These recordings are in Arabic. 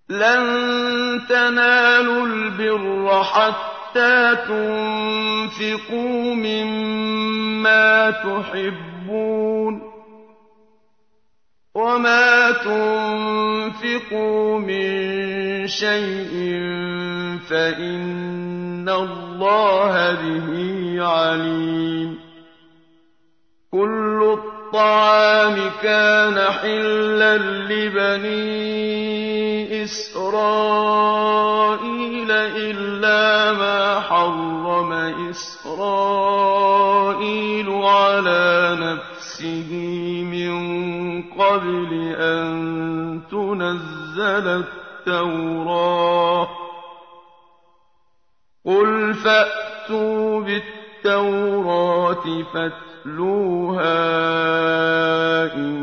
لَن تَنَالُوا الْبِرَّ حَتَّىٰ تُنفِقُوا مِمَّا تُحِبُّونَ ۚ وَمَا تُنفِقُوا مِن شَيْءٍ فَإِنَّ اللَّهَ بِهِ عَلِيمٌ. كُلُّ الطَّعَامِ كَانَ حِلًّا لِّبَنِي إِسْرَائِيلَ إِلَّا مَا حَرَّمَ إِسْرَائِيلُ عَلَىٰ نَفْسِهِ مِن قَبْلِ أَن تُنَزَّلَ التَّوْرَاةُ ۗ قُلْ فَأْتُوا بِالتَّوْرَاةِ فَاتْلُوهَا إِن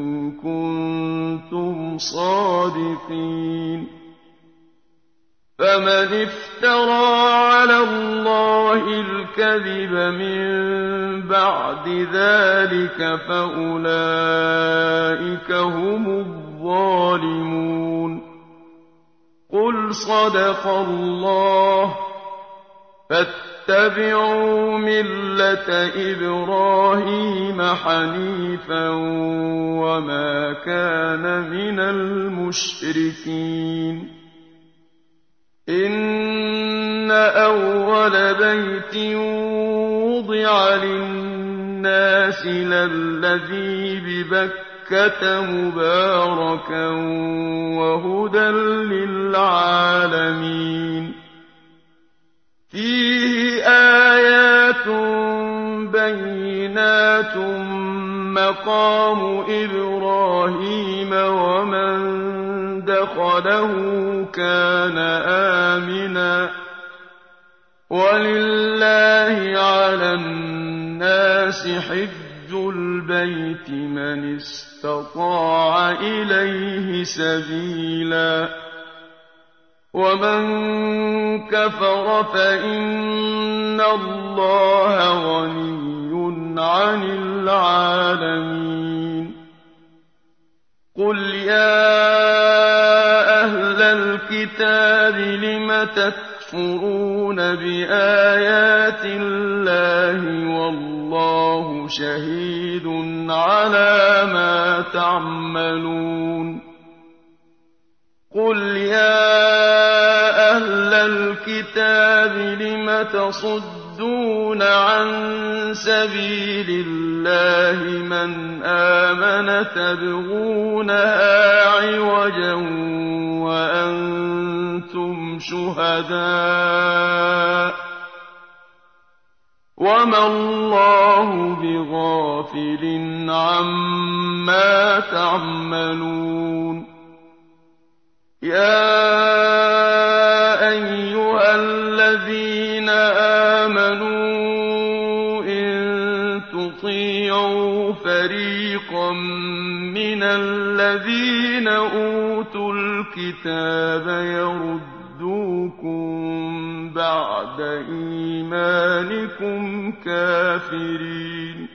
كُنتُمْ صَادِقِينَ. فَمَنِ افْتَرَىٰ عَلَى اللَّهِ الْكَذِبَ مِن بَعْدِ ذَٰلِكَ فَأُولَٰئِكَ هُمُ الظَّالِمُونَ. قُلْ صَدَقَ اللَّهُ ۗ فَاتَّبِعُوا مِلَّةَ إِبْرَاهِيمَ حَنِيفًا وَمَا كَانَ مِنَ الْمُشْرِكِينَ. إِنَّ أَوَّلَ بَيْتٍ وُضِعَ لِلنَّاسِ لَلَّذِي بِبَكَّةَ مُبَارَكًا وَهُدًى لِّلْعَالَمِينَ. فِيهِ آيَاتٌ بَيِّنَاتٌ مَّقَامُ إِبْرَاهِيمَ ۖ وَمَن دَخَلَهُ كَانَ آمِنًا ۗ وَلِلَّهِ عَلَى النَّاسِ حِجُّ الْبَيْتِ مَنِ اسْتَطَاعَ إِلَيْهِ سَبِيلًا ۚ وَمَن كَفَرَ فَإِنَّ اللَّهَ غَنِيٌّ عَنِ الْعَالَمِينَ. قُلْ يَا أَهْلَ الْكِتَابِ لِمَ تَكْفُرُونَ بِآيَاتِ اللَّهِ وَاللَّهُ شَهِيدٌ عَلَىٰ مَا تَعْمَلُونَ. قُلْ يَا أَهْلَ الْكِتَابِ لِمَ تَصُدُّونَ عَن سَبِيلِ اللَّهِ مَنْ آمَنَ تَبْغُونَهَا عِوَجًا وَأَنتُمْ شُهَدَاءُ ۗ وَمَا اللَّهُ بِغَافِلٍ عَمَّا تَعْمَلُونَ. يَا أَيُّهَا الَّذِينَ آمَنُوا إِن تُطِيعُوا فَرِيقًا مِّنَ الَّذِينَ أُوتُوا الْكِتَابَ يَرُدُّوكُم بَعْدَ إِيمَانِكُمْ كَافِرِينَ.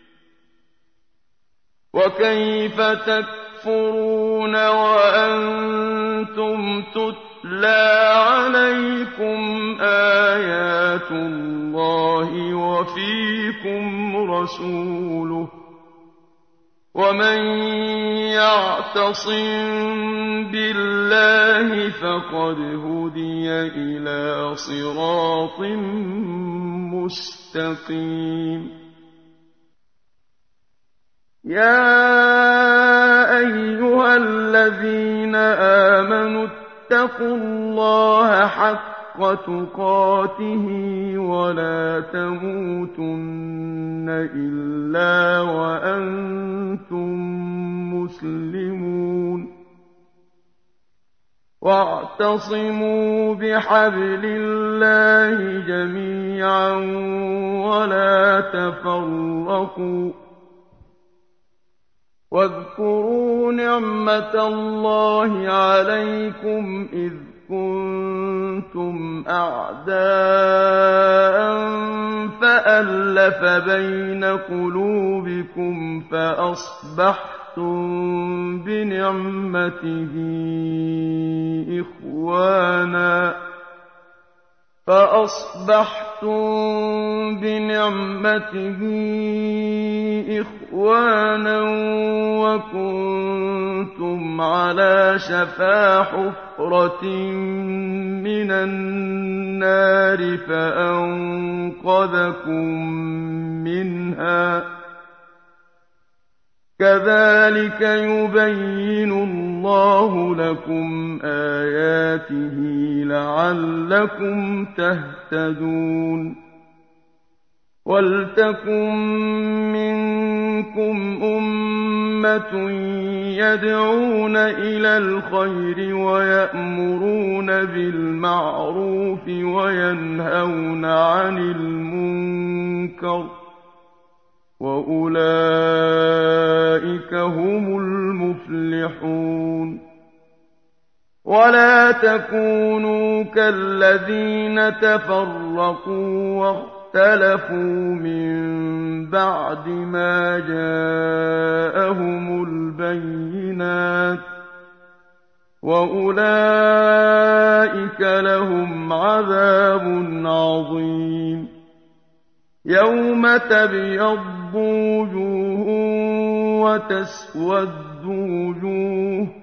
وَكَيْفَ تَكْفُرُونَ وَأَنتُمْ تُتْلَىٰ عَلَيْكُمْ آيَاتُ اللَّهِ وَفِيكُمْ رَسُولُهُ ۗ وَمَن يَعْتَصِم بِاللَّهِ فَقَدْ هُدِيَ إِلَىٰ صِرَاطٍ مُّسْتَقِيمٍ. يَا أَيُّهَا الَّذِينَ آمَنُوا اتَّقُوا اللَّهَ حَقَّ تُقَاتِهِ وَلَا تَمُوتُنَّ إِلَّا وَأَنتُم مُّسْلِمُونَ. وَاعْتَصِمُوا بِحَبْلِ اللَّهِ جَمِيعًا وَلَا تَفَرَّقُوا ۚ وَاذْكُرُوا نِعْمَةَ اللَّهِ عَلَيْكُمْ إِذْ كُنتُمْ أَعْدَاءً فَأَلَّفَ بَيْنَ قُلُوبِكُمْ فَأَصْبَحْتُم بِنِعْمَتِهِ فَأَصْبَحْتُم بِنِعْمَتِهِ إِخْوَانًا وَكُنتُمْ عَلَىٰ شَفَا حُفْرَةٍ مِّنَ النَّارِ فَأَنقَذَكُم مِّنْهَا ۗ كَذَٰلِكَ يُبَيِّنُ اللَّهُ لَكُمْ آيَاتِهِ لَعَلَّكُمْ تَهْتَدُونَ وَلْتَكُن مِّنكُمْ أُمَّةٌ يَدْعُونَ إِلَى الْخَيْرِ وَيَأْمُرُونَ بِالْمَعْرُوفِ وَيَنْهَوْنَ عَنِ الْمُنكَرِ ۚ وَأُولَٰئِكَ هُمُ الْمُفْلِحُونَ وَلَا تَكُونُوا كَالَّذِينَ تَفَرَّقُوا وَاخْتَلَفُوا مِن بَعْدِ مَا جَاءَهُمُ الْبَيِّنَاتُ ۚ وَأُولَٰئِكَ لَهُمْ عَذَابٌ عَظِيمٌ يَوْمَ تَبْيَضُّ وُجُوهٌ وَتَسْوَدُّ وُجُوهٌ ۚ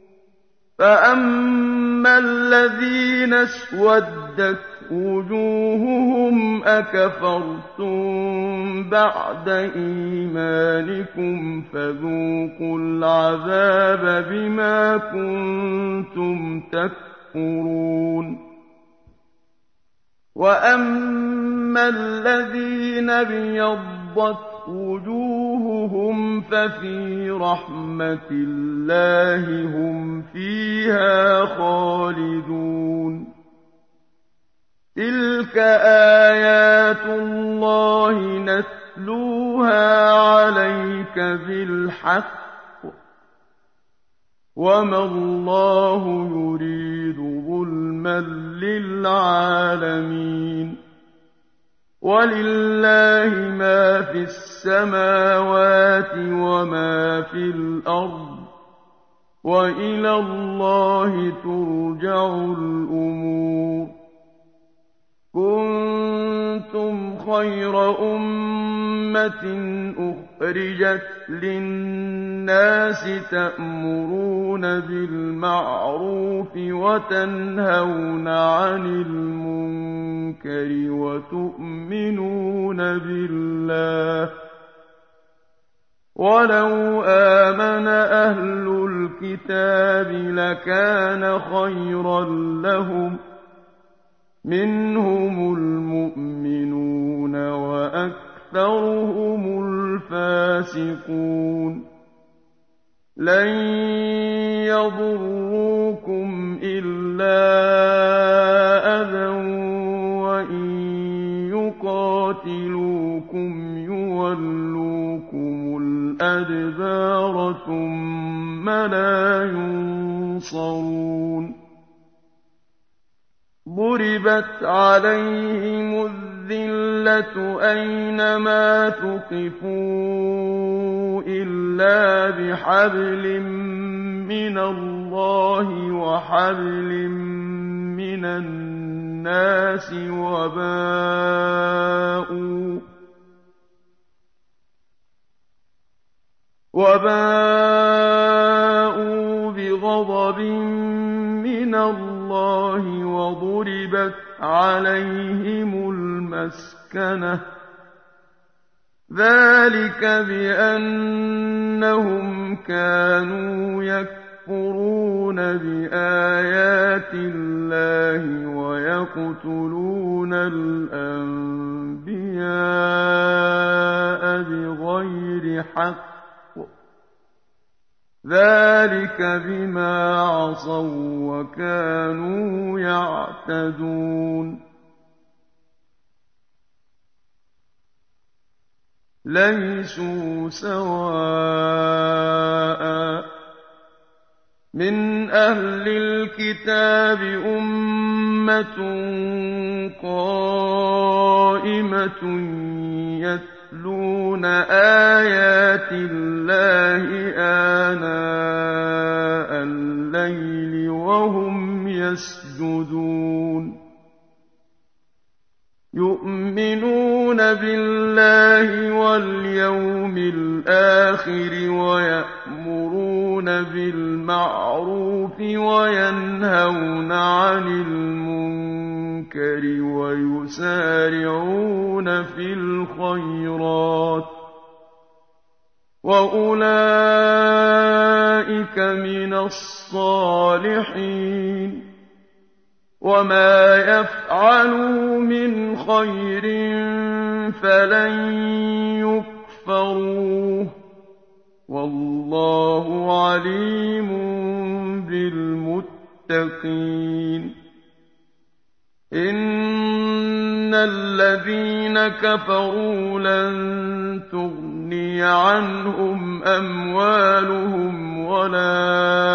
فَأَمَّا الَّذِينَ اسْوَدَّتْ وُجُوهُهُمْ أَكَفَرْتُم بَعْدَ إِيمَانِكُمْ فَذُوقُوا الْعَذَابَ بِمَا كُنتُمْ تَكْفُرُونَ وَأَمَّا الَّذِينَ ابْيَضَّتْ وُجُوهُهُمْ فَفِي رَحْمَةِ اللَّهِ هُمْ فِيهَا خَالِدُونَ تِلْكَ آيَاتُ اللَّهِ نَتْلُوهَا عَلَيْكَ بِالْحَقِّ ۚ وَمَا اللَّهُ يُرِيدُ ظُلْمًا لِّلْعَالَمِينَ وَلِلَّهِ مَا فِي السَّمَاوَاتِ وَمَا فِي الْأَرْضِ ۚ وَإِلَى اللَّهِ تُرْجَعُ الْأُمُورُ كُنتُمْ خَيْرَ أُمَّةٍ أُخْرِجَتْ لِلنَّاسِ تَأْمُرُونَ بِالْمَعْرُوفِ وَتَنْهَوْنَ عَنِ الْمُنكَرِ وَتُؤْمِنُونَ بِاللَّهِ ۗ وَلَوْ آمَنَ أَهْلُ الْكِتَابِ لَكَانَ خَيْرًا لَّهُم ۚ مِّنْهُمُ الْمُؤْمِنُونَ وَأَكْثَرُهُمُ الْفَاسِقُونَ لَن يَضُرُّوكُمْ إِلَّا أَذًى وَإِن يُقَاتِلُوكُمْ يُوَلُّوكُمُ الْأَدْبَارَ ثُمَّ لَا يُنصَرُونَ ضُرِبَتْ عَلَيْهِمُ الذِّلَّةُ أَيْنَمَا ثُقِفُوا إِلَّا بِحَبْلٍ مِّنَ اللَّهِ وَحَبْلٍ مِّنَ النَّاسِ وَبَاءُوا بِغَضَبٍ مِّنَ اللَّهِ وَضُرِبَتْ عَلَيْهِمُ الْمَسْكَنَةُ ۚ ذَٰلِكَ بِأَنَّهُمْ كَانُوا يَكْفُرُونَ بِآيَاتِ اللَّهِ وَيَقْتُلُونَ الْأَنبِيَاءَ بِغَيْرِ حَقٍّ ۚ ذَٰلِكَ بِمَا عَصَوا وَّكَانُوا يَعْتَدُونَ لَيْسُوا سَوَاءً ۗ مِّنْ أَهْلِ الْكِتَابِ أُمَّةٌ قَائِمَةٌ يَتْلُونَ آيَاتِ اللَّهِ آنَاءَ اللَّيْلِ وَهُمْ يَسْجُدُونَ يؤمنون بالله واليوم الآخر ويأمرون بالمعروف وينهون عن المنكر ويسارعون في الخيرات وأولئك من الصالحين وما يفعلوا من خير فلن يكفروه والله عليم بالمتقين إن الذين كفروا لن تغني عنهم أموالهم ولا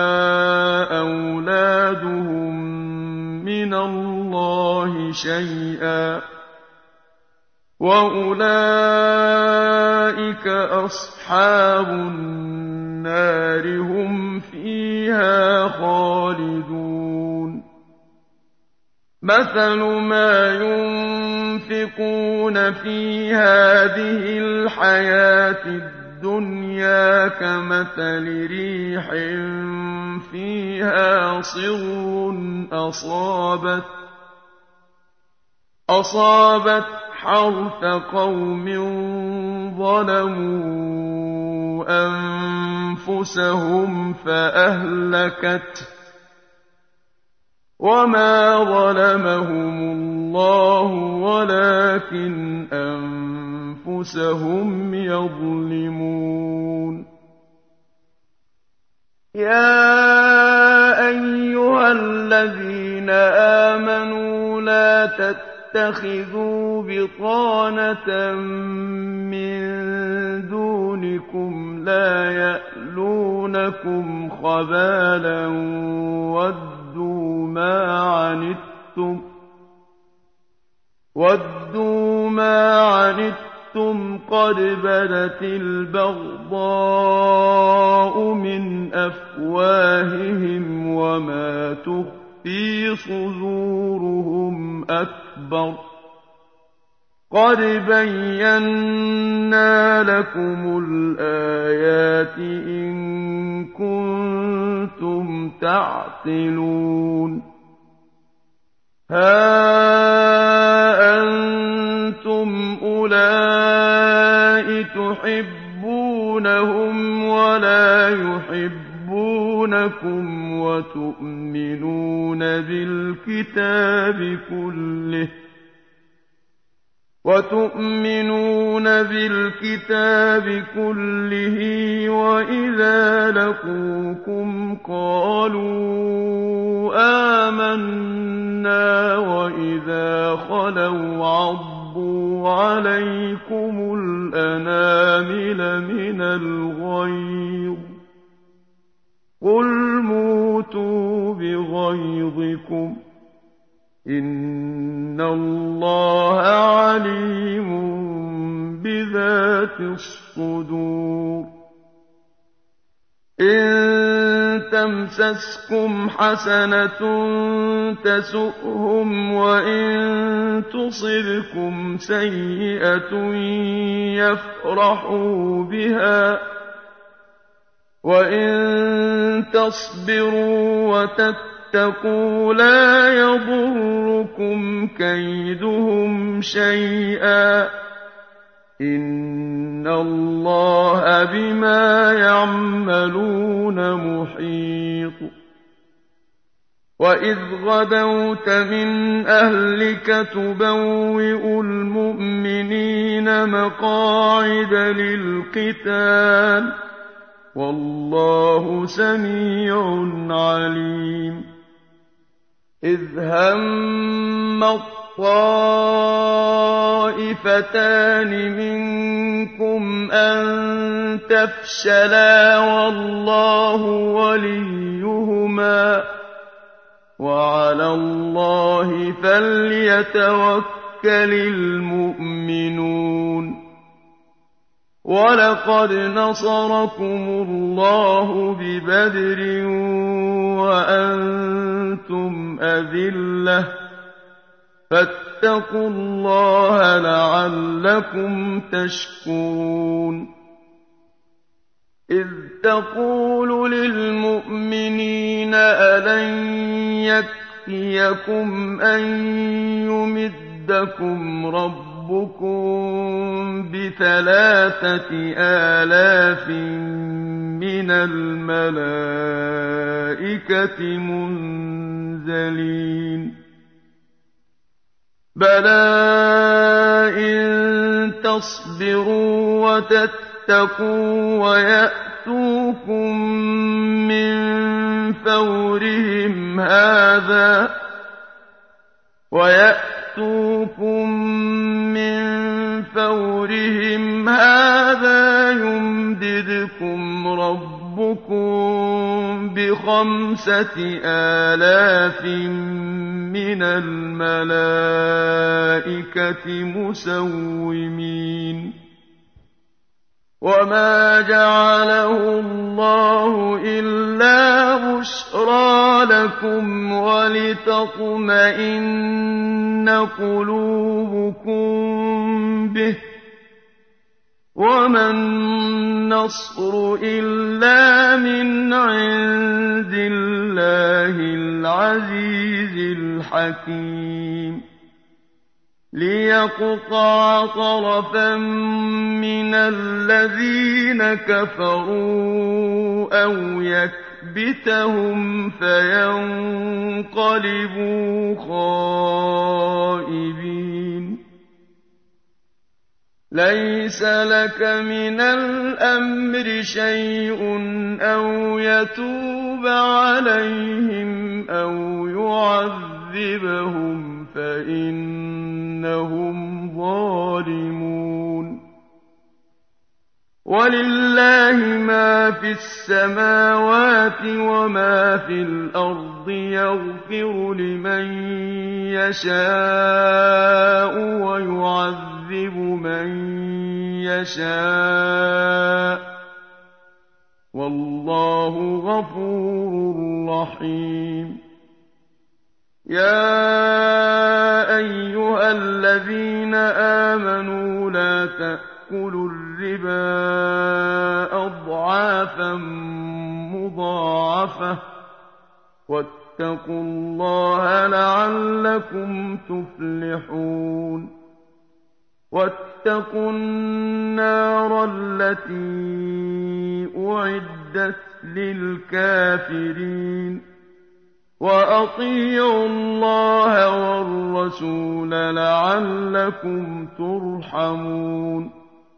أولادهم من الله شيئا وأولئك أصحاب النار هم فيها خالدون مثل ما ينفقون في هذه الحياة الدنيا كمثل ريح فيها صر أصابت حرث قوم ظلموا أنفسهم فأهلكته وما ظلمهم الله ولكن أنفسهم يظلمون يا أيها الذين آمنوا لا تتخذوا بطانة من دونكم لا يألونكم خبالا وَدُّوا مَا عَنِتُّمْ قَدْ بَدَتِ الْبَغْضَاءُ مِنْ أَفْوَاهِهِمْ وَمَا تُخْفِي صُدُورُهُمْ أَكْبَرُ قَدْ بَيَّنَّا لَكُمُ الْآيَاتِ إِن كُنتُمْ تَعْقِلُونَ ها أنتم أولئك تحبونهم ولا يحبونكم وتؤمنون بالكتاب كله وإذا لقوكم قالوا آمنا وإذا خلوا عضوا عليكم الأنامل من الغيظ قل موتوا بغيظكم إن الله عليم بذات الصدور إن تمسسكم حسنة تسؤهم وإن تصبكم سيئة يفرحوا بها وإن تصبروا وتتقوا لا يضركم كيدهم شيئا إن الله بما يعملون محيط وإذ غدوت من أهلك تبوئ المؤمنين مقاعد للقتال والله سميع عليم إذ هم الطائفتان منكم أن تفشلا والله وليهما وعلى الله فليتوكل المؤمنون ولقد نصركم الله ببدر وأنتم أذلة فاتقوا الله لعلكم تشكرون إذ تقول للمؤمنين ألن يكفيكم أن يمدكم ربكم ب3,000 من الملائكة منزلين بلى إن تصبروا وتتقوا ويأتوكم من فورهم هذا يمددكم ربكم ب5,000 من الملائكة مسومين وما جعله الله إلا بشرى لكم ولتطمئن قلوبكم به وما النصر إلا من عند الله العزيز الحكيم ليقطع طرفا من الذين كفروا أو يكبتهم فينقلبوا خائبين ليس لك من الأمر شيء أو يتوب عليهم أو يعذبهم فإنهم ظالمون ولله ما في السماوات وما في الأرض يغفر لمن يشاء ويعذب من يشاء والله غفور رحيم يا أيها الذين آمنوا لا تأكلوا الربا أضعافا مضاعفة واتقوا الله لعلكم تفلحون واتقوا النار التي أعدت للكافرين وأطيعوا الله والرسول لعلكم ترحمون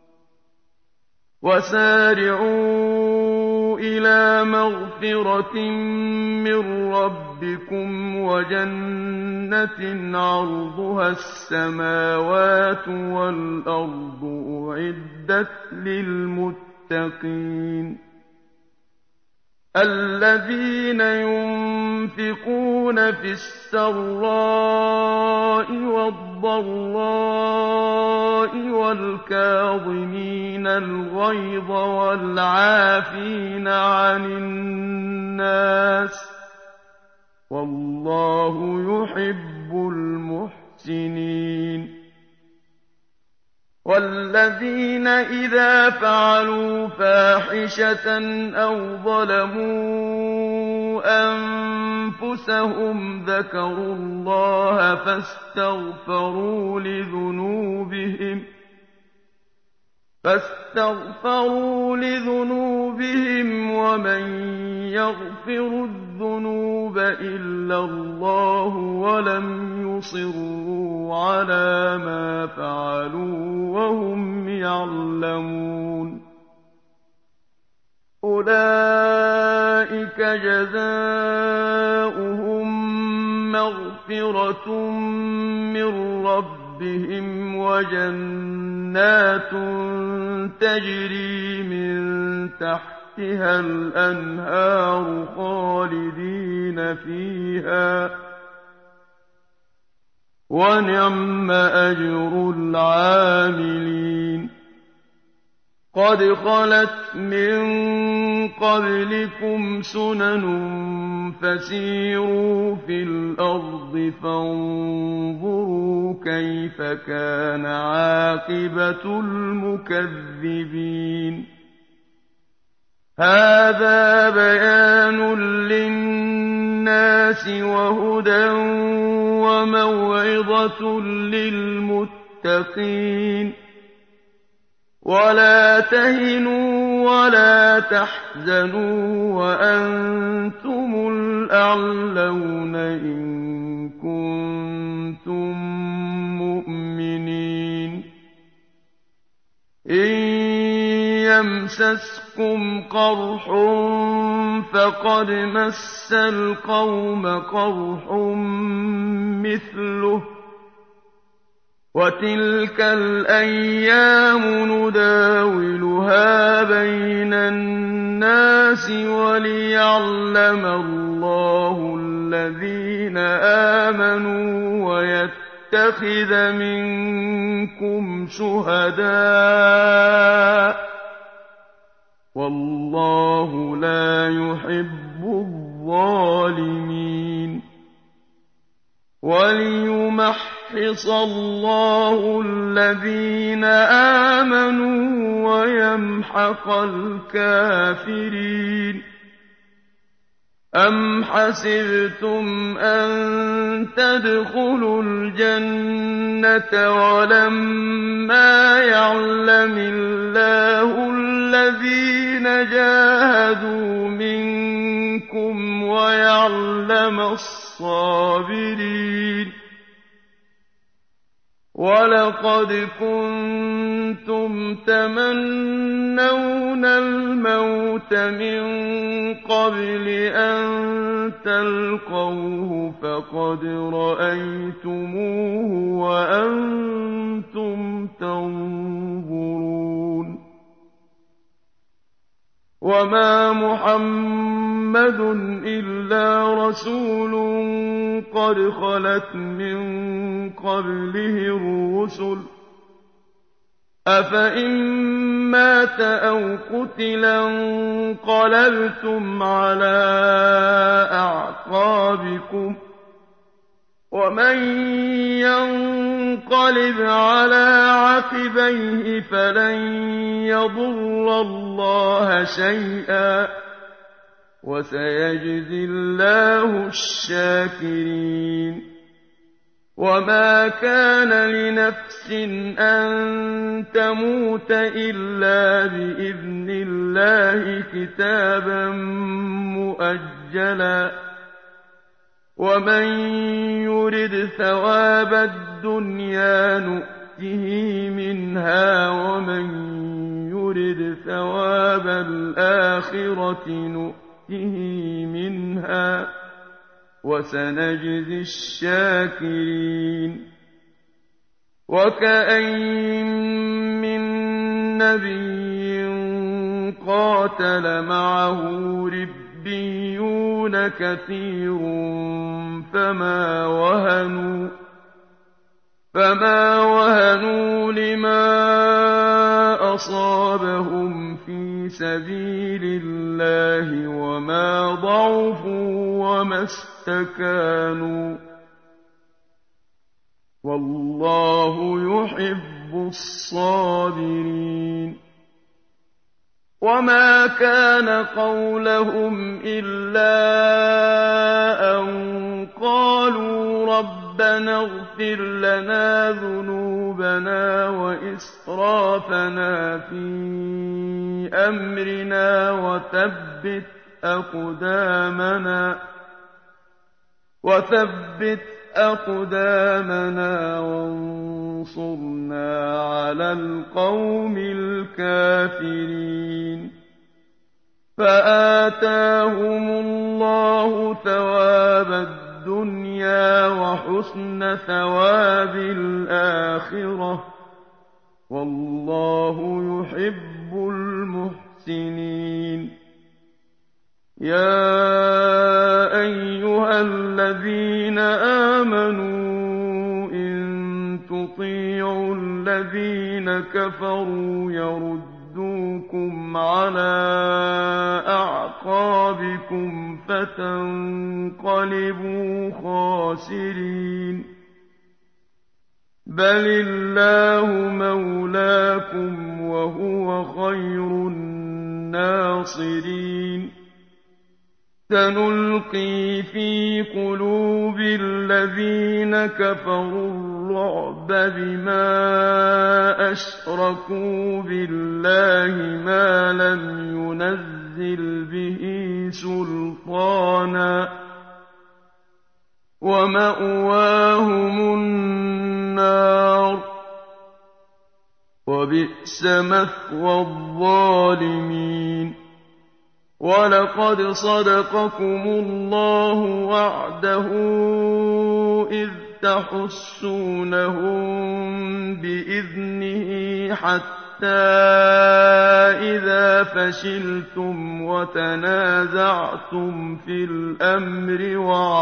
وسارعوا إلى مغفرة من ربكم وجنة عرضها السماوات والأرض أعدت للمتقين الذين ينفقون في السراء والضراء والكاظمين الغيظ والعافين عن الناس والله يحب المحسنين والذين إذا فعلوا فاحشة أو ظلموا أنفسهم ذكروا الله فاستغفروا لذنوبهم ومن يغفر الذنوب إلا الله ولم يصروا على ما فعلوا وهم يعلمون أولئك جزاؤهم مغفرة من ربهم وجنات تجري من تحتها الأنهار خالدين فيها ونعم أجر العاملين قَدْ خَلَتْ مِن قَبْلِكُمْ سُنَنٌ فَسِيرُوا فِي الْأَرْضِ فَانظُرُوا كَيْفَ كَانَ عَاقِبَةُ الْمُكَذِّبِينَ هَٰذَا بَيَانٌ لِّلنَّاسِ وَهُدًى وَمَوْعِظَةٌ لِّلْمُتَّقِينَ وَلَا تَهِنُوا وَلَا تَحْزَنُوا وَأَنتُمُ الْأَعْلَوْنَ إِن كُنتُم مُّؤْمِنِينَ إِن يَمْسَسْكُمْ قَرْحٌ فَقَدْ مَسَّ الْقَوْمَ قَرْحٌ مِّثْلُهُ ۚ وَتِلْكَ الْأَيَّامُ نُدَاوِلُهَا بَيْنَ النَّاسِ وَلِيَعْلَمَ اللَّهُ الَّذِينَ آمَنُوا وَيَتَّخِذَ مِنكُمْ شُهَدَاءَ ۗ وَاللَّهُ لَا يُحِبُّ الظَّالِمِينَ وَلِيُمَحِّصَ اللَّهُ الَّذِينَ آمَنُوا وَيَمْحَقَ الْكَافِرِينَ أَمْ حَسِبْتُمْ أَن تَدْخُلُوا الْجَنَّةَ وَلَمَّا يَعْلَمِ اللَّهُ الَّذِينَ جَاهَدُوا مِنكُمْ وَيَعْلَمَ الصَّابِرِينَ وَلَقَدْ كُنتُمْ تَمَنَّوْنَ الْمَوْتَ مِن قَبْلِ أَن تَلْقَوْهُ فَقَدْ رَأَيْتُمُوهُ وَأَنتُمْ تَنظُرُونَ وَمَا مُحَمَّدٌ إِلَّا رَسُولٌ قَدْ خَلَتْ مِن قَبْلِهِ الرُّسُلُ ۚ أَفَإِن مَّاتَ أَوْ قُتِلَ انقَلَبْتُمْ عَلَىٰ أَعْقَابِكُمْ ۚ وَمَن يَنقَلِبْ عَلَىٰ عَقِبَيْهِ فَلَن يَضُرَّ اللَّهَ شَيْئًا ۗ وَسَيَجْزِي اللَّهُ الشَّاكِرِينَ وَمَا كَانَ لِنَفْسٍ أَن تَمُوتَ إِلَّا بِإِذْنِ اللَّهِ كِتَابًا مُّؤَجَّلًا ۗ وَمَن يُرِدْ ثَوَابَ الدُّنْيَا نُؤْتِهِ مِنْهَا وَمَن يُرِدْ ثَوَابَ الْآخِرَةِ نُؤْتِهِ مِنْهَا ۚ وَسَنَجْزِي الشَّاكِرِينَ وَكَأَيِّن مِّن نَّبِيٍّ قَاتَلَ مَعَهُ رِبِّيُّونَ كَثِيرٌ فَمَا وَهَنُوا لِمَا أَصَابَهُمْ فِي سَبِيلِ اللَّهِ وَمَا ضَعُفُوا وَمَا اسْتَكَانُوا ۗ وَاللَّهُ يُحِبُّ الصَّابِرِينَ وَمَا كَانَ قَوْلَهُمْ إِلَّا أَن قَالُوا رَبَّنَا اغْفِرْ لَنَا ذُنُوبَنَا وَإِسْرَافَنَا فِي أَمْرِنَا وَثَبِّتْ أَقْدَامَنَا وَانصُرْنَا عَلَى الْقَوْمِ الْكَافِرِينَ فَآتَاهُمُ اللَّهُ ثَوَابَ الدُّنْيَا وَحُسْنَ ثَوَابِ الْآخِرَةِ ۗ وَاللَّهُ يُحِبُّ الْمُحْسِنِينَ يَا أَيُّهَا الَّذِينَ آمَنُوا إِن تُطِيعُوا الَّذِينَ كَفَرُوا يَرُدُّوكُمْ يردوكم على أعقابكم فتنقلبوا خاسرين بل الله مولاكم وهو خير الناصرين سنلقي في قلوب الذين كفروا الرعب بما أشركوا بالله ما لم ينزل به سلطانا ومأواهم النار وبئس مثوى الظالمين وَلَقَدْ صَدَقَكُمُ اللَّهُ وَعْدَهُ إِذْ تَحُسُّونَهُم بِإِذْنِهِ حَتَّىٰ إِذَا فَشِلْتُمْ وَتَنَازَعْتُمْ فِي الْأَمْرِ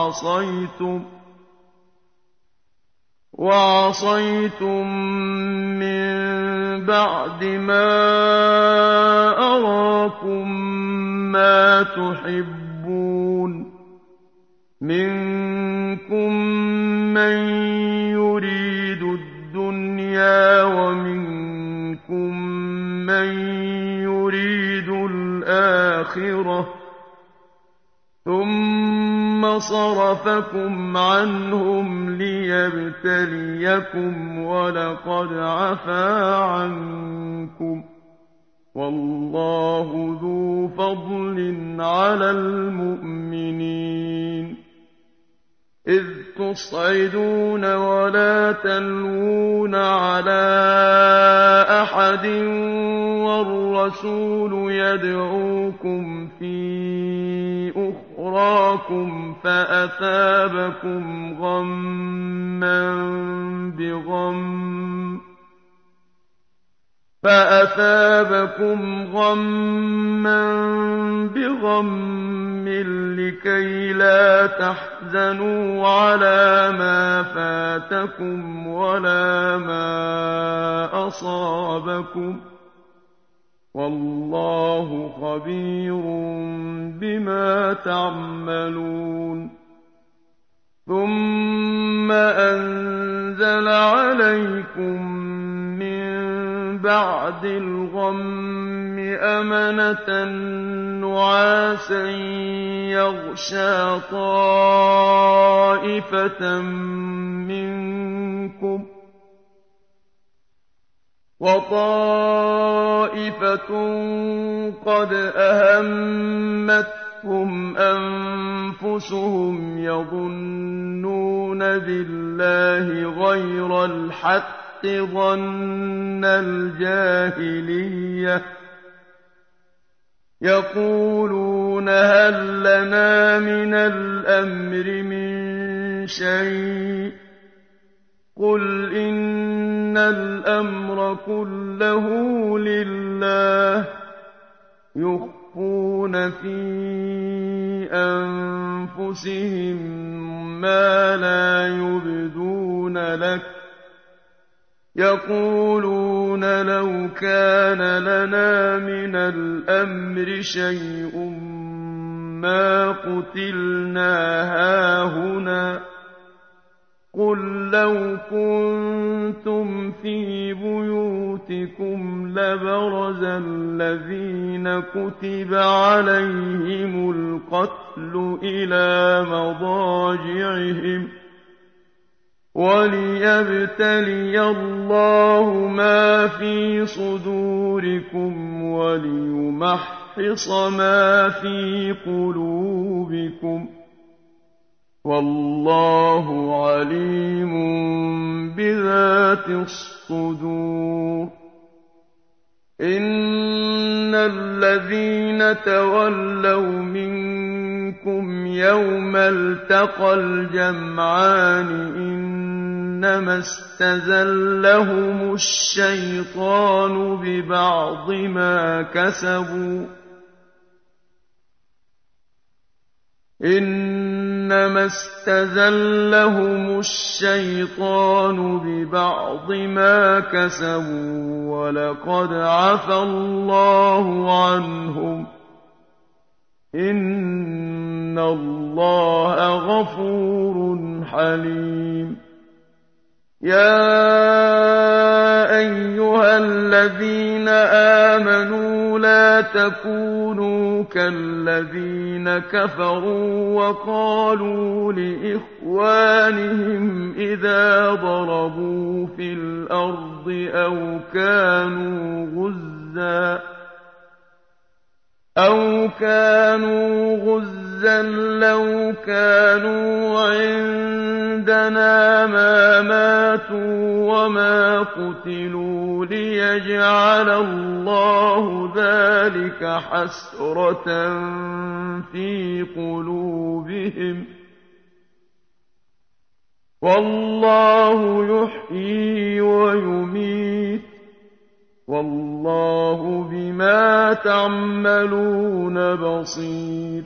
وَعَصَيْتُم مِّن بَعْدِ مَا أَرَاكُم مَّا تُحِبُّونَ مِنكُم مَّن يُرِيدُ الدُّنْيَا وَمِنكُم مَّن يُرِيدُ الْآخِرَةَ ثُمَّ صَرَفَكُمْ عَنْهُمْ لِيَبْتَلِيَكُمْ وَلَقَدْ عَفَا عَنكُمْ وَاللَّهُ ذُو فَضْلٍ عَلَى الْمُؤْمِنِينَ إِذْ تُصْعِدُونَ وَلَا تَلْوُونَ عَلَىٰ أَحَدٍ وَالرَّسُولُ يَدْعُوكُمْ فِي أُخْرَاكُمْ فَأَثَابَكُمْ غَمًّا بِغَمٍّ لِّكَيْ لَا تَحْزَنُوا عَلَىٰ مَا فَاتَكُمْ وَلَا مَا أَصَابَكُمْ ۗ وَاللَّهُ خَبِيرٌ بِمَا تَعْمَلُونَ ثُمَّ أَنزَلَ عَلَيْكُم مِّن بَعْدِ الْغَمِّ أَمَنَةً نُّعَاسًا يَغْشَىٰ طَائِفَةً مِّنكُمْ ۖ وَطَائِفَةٌ قَدْ أَهَمَّتْهُمْ أَنفُسُهُمْ يَظُنُّونَ بِاللَّهِ غَيْرَ الْحَقِّ ظَنَّ الْجَاهِلِيَّةِ يَقُولُونَ هَل لَّنَا مِنَ الْأَمْرِ مِن شَيْءٍ ۗ قُلْ إِنَّ الْأَمْرَ كُلَّهُ لِلَّهِ يُخْفُونَ فِي أَنفُسِهِم مَّا لَا يُبْدُونَ لَكَ يَقُولُونَ لَوْ كَانَ لَنَا مِنَ الْأَمْرِ شَيْءٌ مَّا قُتِلْنَا هَاهُنَا ۗ قُل لَّوْ كُنتُمْ فِي بُيُوتِكُمْ لَبَرَزَ الَّذِينَ كُتِبَ عَلَيْهِمُ الْقَتْلُ إِلَىٰ مَضَاجِعِهِمْ وَلِيَبْتَلِيَ اللَّهُ مَا فِي صُدُورِكُمْ وَلِيُمَحِّصَ مَا فِي قُلُوبِكُمْ ۗ وَاللَّهُ عَلِيمٌ بِذَاتِ الصُّدُورِ إِنَّ الَّذِينَ تَوَلَّوْا مِنكُمْ يَوْمَ الْتَقَى الْجَمْعَانِ إِنَّمَا اسْتَزَلَّهُمُ الشَّيْطَانُ بِبَعْضِ مَا كَسَبُوا إِنَّ إِنَّمَا اسْتَزَلَّهُمُ الشَّيْطَانُ بِبَعْضِ مَا كَسَبُوا وَلَقَدْ عَفَا اللَّهُ عَنْهُمْ ۗ إِنَّ اللَّهَ غَفُورٌ حَلِيمٌ يَا أَيُّهَا الَّذِينَ آمَنُوا لَا تَكُونُوا كَالَّذِينَ كَفَرُوا وَقَالُوا لِإِخْوَانِهِمْ إِذَا ضَرَبُوا فِي الْأَرْضِ أَوْ كَانُوا غُزًّى لَّوْ كَانُوا عِندَنَا مَا مَاتُوا وَمَا قُتِلُوا لِيَجْعَلَ اللَّهُ ذَٰلِكَ حَسْرَةً فِي قُلُوبِهِمْ ۗ وَاللَّهُ يُحْيِي وَيُمِيتُ ۗ وَاللَّهُ بِمَا تَعْمَلُونَ بَصِيرٌ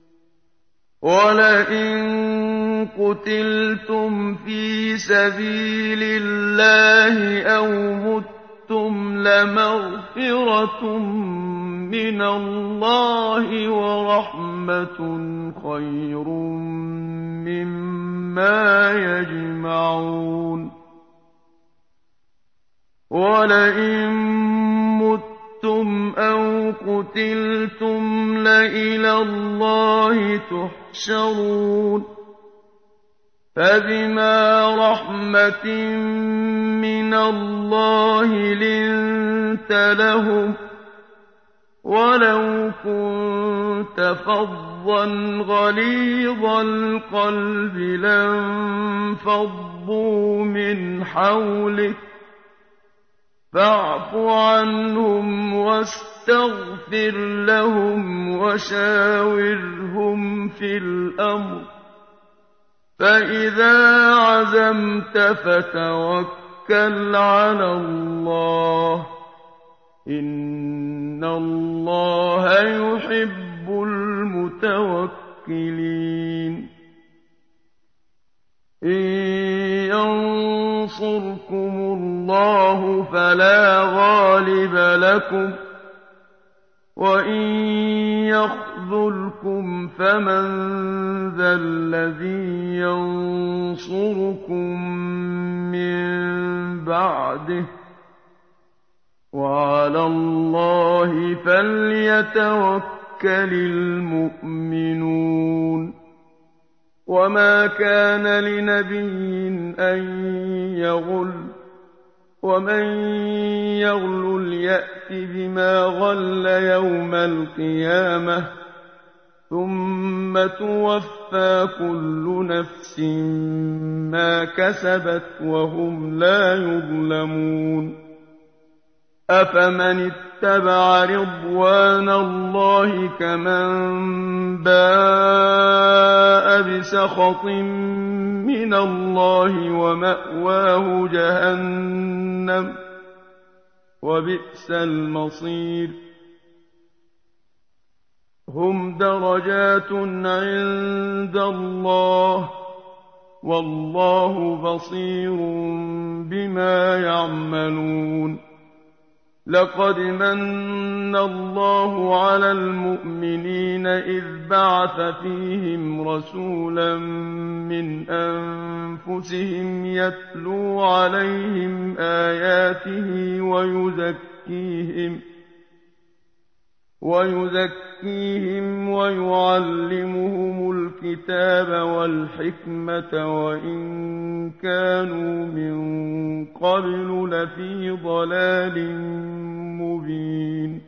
وَلَئِن قُتِلْتُمْ فِي سَبِيلِ اللَّهِ أَوْ مُتُّمْ لَمَغْفِرَةٌ مِّنَ اللَّهِ وَرَحْمَةٌ خَيْرٌ مِّمَّا يَجْمَعُونَ وَلَئِن مُّتُّمْ أَوْ قُتِلْتُمْ لَإِلَى اللَّهِ تُحْشَرُونَ فَبِمَا رَحْمَةٍ مِّنَ اللَّهِ لِنتَ لَهُمْ ۖ وَلَوْ كُنتَ فَظًّا غَلِيظَ الْقَلْبِ لَانفَضُّوا مِنْ حَوْلِكَ فَاعْفُ عَنْهُمْ وَاسْتَغْفِرْ لَهُمْ وَشَاوِرْهُمْ فِي الْأَمْرِ ۖ فَإِذَا عَزَمْتَ فَتَوَكَّلْ عَلَى اللَّهِ ۚ إِنَّ اللَّهَ يُحِبُّ الْمُتَوَكِّلِينَ إِن يَنصُرْكُمُ اللَّهُ فَلَا غَالِبَ لَكُمْ ۖ وَإِن يَخْذُلْكُمْ فَمَن ذَا الَّذِي يَنصُرُكُم مِّن بَعْدِهِ ۗ وَعَلَى اللَّهِ فَلْيَتَوَكَّلِ الْمُؤْمِنُونَ وَمَا كَانَ لِنَبِيٍّ أَن يَغُلَّ ۚ وَمَن يَغْلُلْ يَأْتِ بِمَا غَلَّ يَوْمَ الْقِيَامَةِ ۚ ثُمَّ تُوَفَّىٰ كُلُّ نَفْسٍ مَّا كَسَبَتْ وَهُمْ لَا يُظْلَمُونَ أَفَمَنِ اتَّبَعَ رِضْوَانَ اللَّهِ كَمَن بَاءَ بِسَخَطٍ مِّنَ اللَّهِ وَمَأْوَاهُ جَهَنَّمُ ۖ وَبِئْسَ الْمَصِيرُ هُمْ دَرَجَاتٌ عِندَ اللَّهِ ۗ وَاللَّهُ بَصِيرٌ بِمَا يَعْمَلُونَ لَقَدْ مَنَّ اللَّهُ عَلَى الْمُؤْمِنِينَ إِذْ بَعَثَ فِيهِمْ رَسُولًا مِّنْ أَنفُسِهِمْ يَتْلُو عَلَيْهِمْ آيَاتِهِ وَيُزَكِّيهِمْ وَيُعَلِّمُهُمُ الْكِتَابَ وَالْحِكْمَةَ وَإِن كَانُوا مِن قَبْلُ لَفِي ضَلَالٍ مُّبِينٍ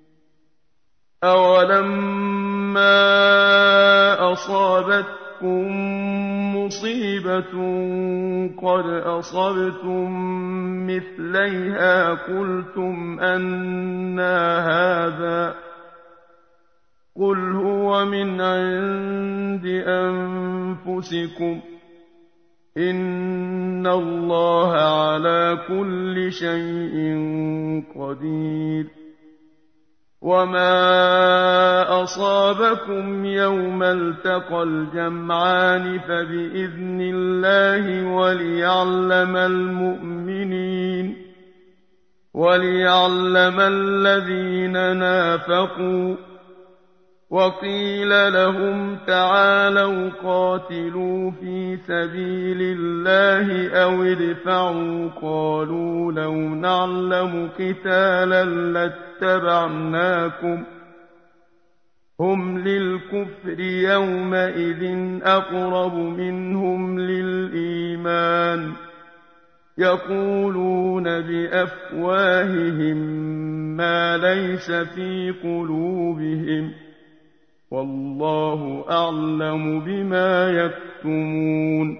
أَوَلَمَّا أَصَابَتْكُم مُّصِيبَةٌ قَدْ أَصَبْتُم مِّثْلَيْهَا قُلْتُمْ أَنَّىٰ هَٰذَا ۖ قُلْ هُوَ مِنْ عِندِ أَنفُسِكُمْ ۗ إِنَّ اللَّهَ عَلَىٰ كُلِّ شَيْءٍ قَدِيرٌ وما أصابكم يوم التقى الجمعان فبإذن الله وليعلم الذين نافقوا. وقيل لهم تعالوا قاتلوا في سبيل الله أو ادفعوا قالوا لو نعلم قتالا لاتبعناكم هم للكفر يومئذ أقرب منهم للإيمان يقولون بأفواههم ما ليس في قلوبهم والله أعلم بما يكتمون.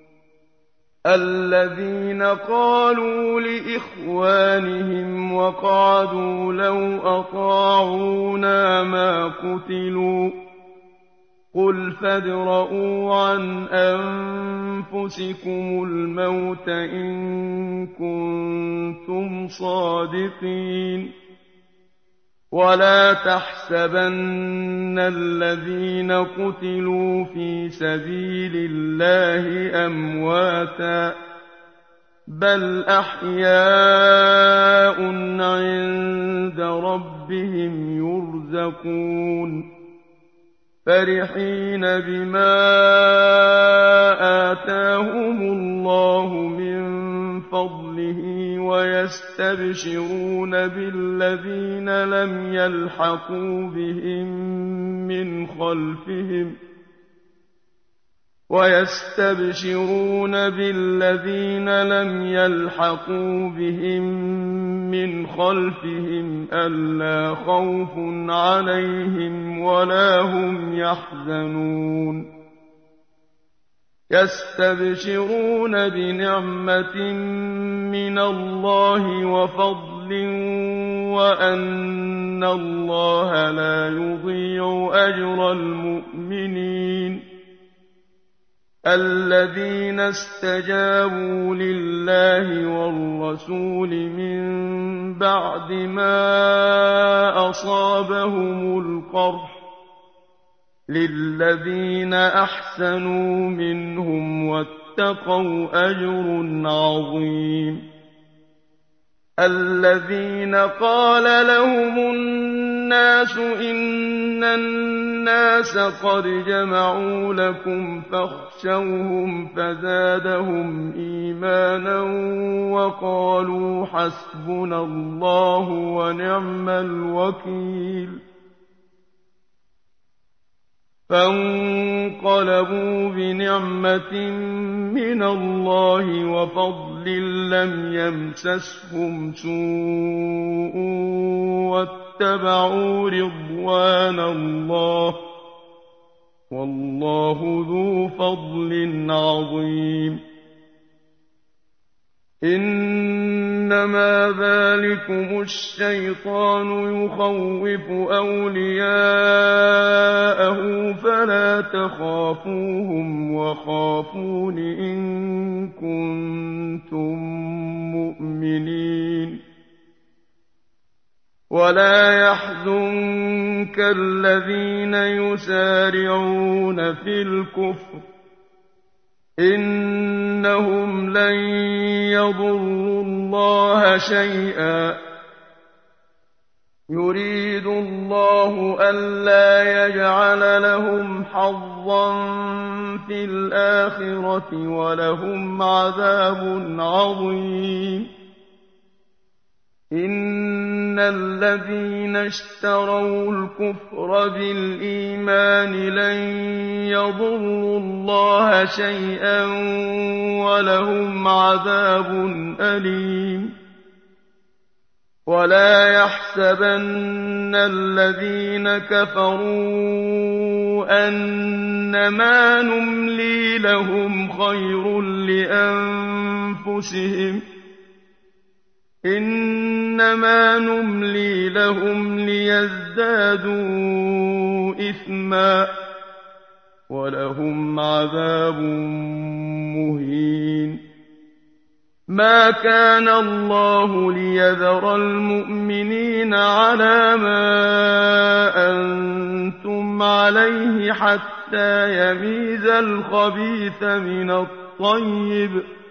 الذين قالوا لإخوانهم وقعدوا لو أطاعونا ما قتلوا قل فادرءوا عن أنفسكم الموت إن كنتم صادقين. ولا تحسبن الذين قتلوا في سبيل الله أمواتا بل أحياء عند ربهم يرزقون فرحين بما آتاهم الله من فضله ويستبشرون بالذين لم يلحقوا بهم من خلفهم ألا خوف عليهم ولا هم يحزنون يستبشرون بنعمة من الله وفضل وأن الله لا يضيع أجر المؤمنين. الذين استجابوا لله والرسول من بعد ما أصابهم القرح للذين أحسنوا منهم واتقوا أجر عظيم. الذين قال لهم الناس إن الناس قد جمعوا لكم فاخشوهم فزادهم إيمانا وقالوا حسبنا الله ونعم الوكيل. فانقلبوا بنعمة من الله وفضل لم يمسسهم سوء واتبعوا رضوان الله والله ذو فضل عظيم. إنما ذلكم الشيطان يخوف أولياءه فلا تخافوهم وخافون إن كنتم مؤمنين. ولا يحزنك الذين يسارعون في الكفر إنهم لن يضروا الله شيئا يريد الله ألا يجعل لهم حظا في الآخرة ولهم عذاب عظيم. إن الذين اشتروا الكفر بالإيمان لن يضروا الله شيئا ولهم عذاب أليم. ولا يحسبن الذين كفروا أنما نملي لهم خير لأنفسهم إنما نملي لهم ليزدادوا إثما ولهم عذاب مهين. ما كان الله ليذر المؤمنين على ما أنتم عليه حتى يميز الخبيث من الطيب،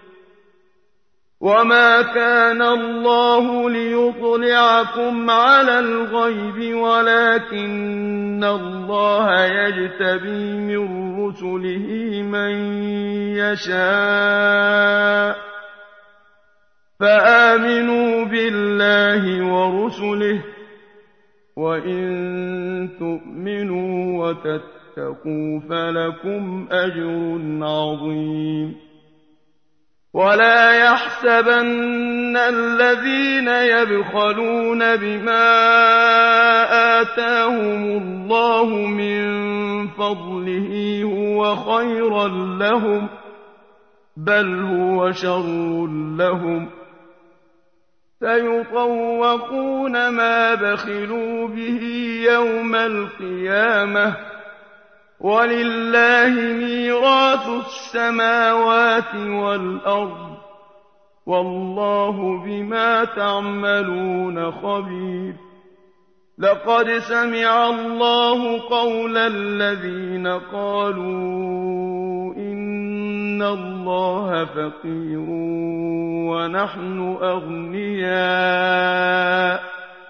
وما كان الله ليطلعكم على الغيب ولكن الله يجتبي من رسله من يشاء، فآمنوا بالله ورسله، وإن تؤمنوا وتتقوا فلكم أجر عظيم. ولا يحسبن الذين يبخلون بما آتاهم الله من فضله هو خيرا لهم، بل هو شر لهم، سيطوقون ما بخلوا به يوم القيامة، ولله ميراث السماوات والأرض، والله بما تعملون خبير. لقد سمع الله قول الذين قالوا إن الله فقير ونحن أغنياء،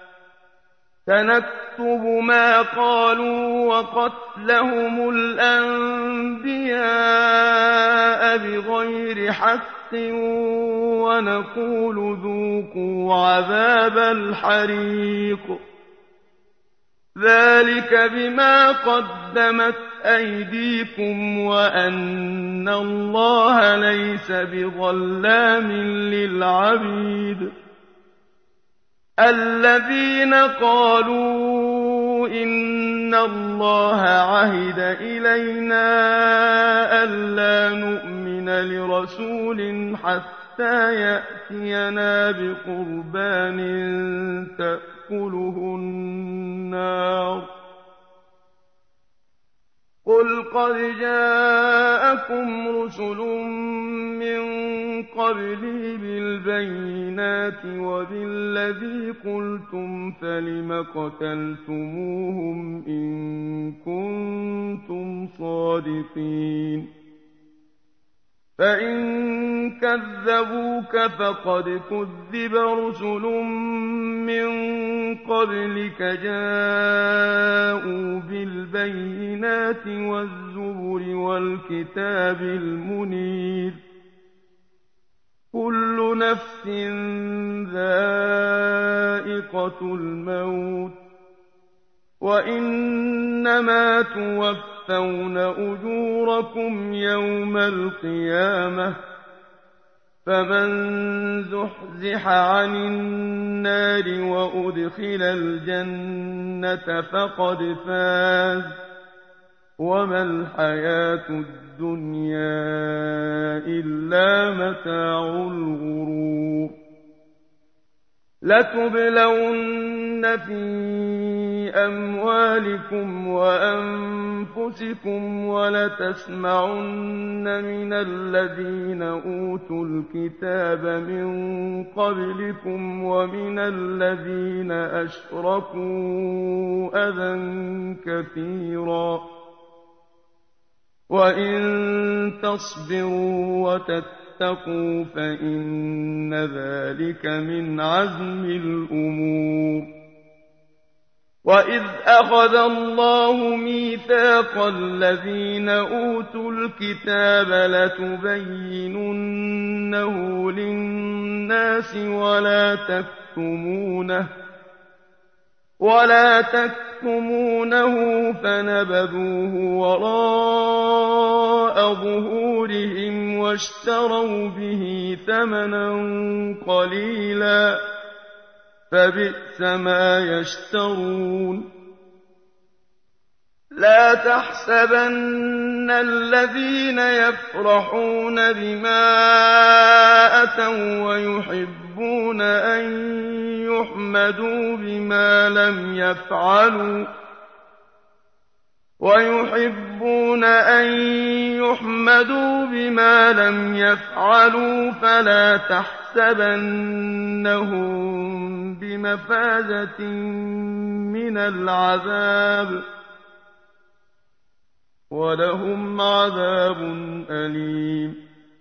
سنكتب ما قالوا وقتلهم الأنبياء بغير حق ونقول ذوقوا عذاب الحريق، ذلك بما قدمت أيديكم وأن الله ليس بظلام للعبيد. الذين قالوا إن الله عهد إلينا ألا نؤمن لرسول حتى يأتينا بقربان تأكله النار، قل قد جاءكم رسل من قبلي بالبينات وبالذي قلتم فلم قتلتموهم إن كنتم صادقين. فإن كذبوك فقد كذب رسل من قبلك جاءوا بالبينات والزبر والكتاب المنير، كل نفس ذائقة الموت، وإنما توفون أجوركم يوم القيامة، فمن زحزح عن النار وأدخل الجنة فقد فاز، وما الحياة الدنيا إلا متاع الغرور. لتبلون في أموالكم وأنفسكم ولتسمعن من الذين أوتوا الكتاب من قبلكم ومن الذين أشركوا أذى كثيرا، وإن تصبروا وتتقوا فإن ذلك من عزم الأمور. وإذ أخذ الله ميثاق الذين أوتوا الكتاب لتبيننه للناس ولا تكتمونه فنبذوه وراء ظهورهم واشتروا به ثمنا قليلا، فبئس ما يشترون. لا تحسبن الذين يفرحون بما أتوا ويحبون أن يحمدوا بما لم يفعلوا ويحبون أن يحمدوا بما لم يفعلوا فلا تحسبنهم بمفازة من العذاب ولهم عذاب أليم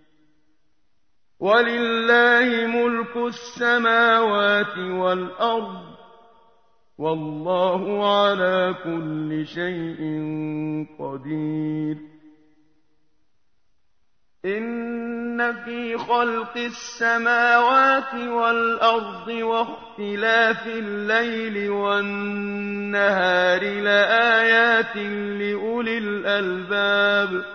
ولله ملك السماوات والأرض والله على كل شيء قدير إن في خلق السماوات والأرض واختلاف الليل والنهار لآيات لأولي الألباب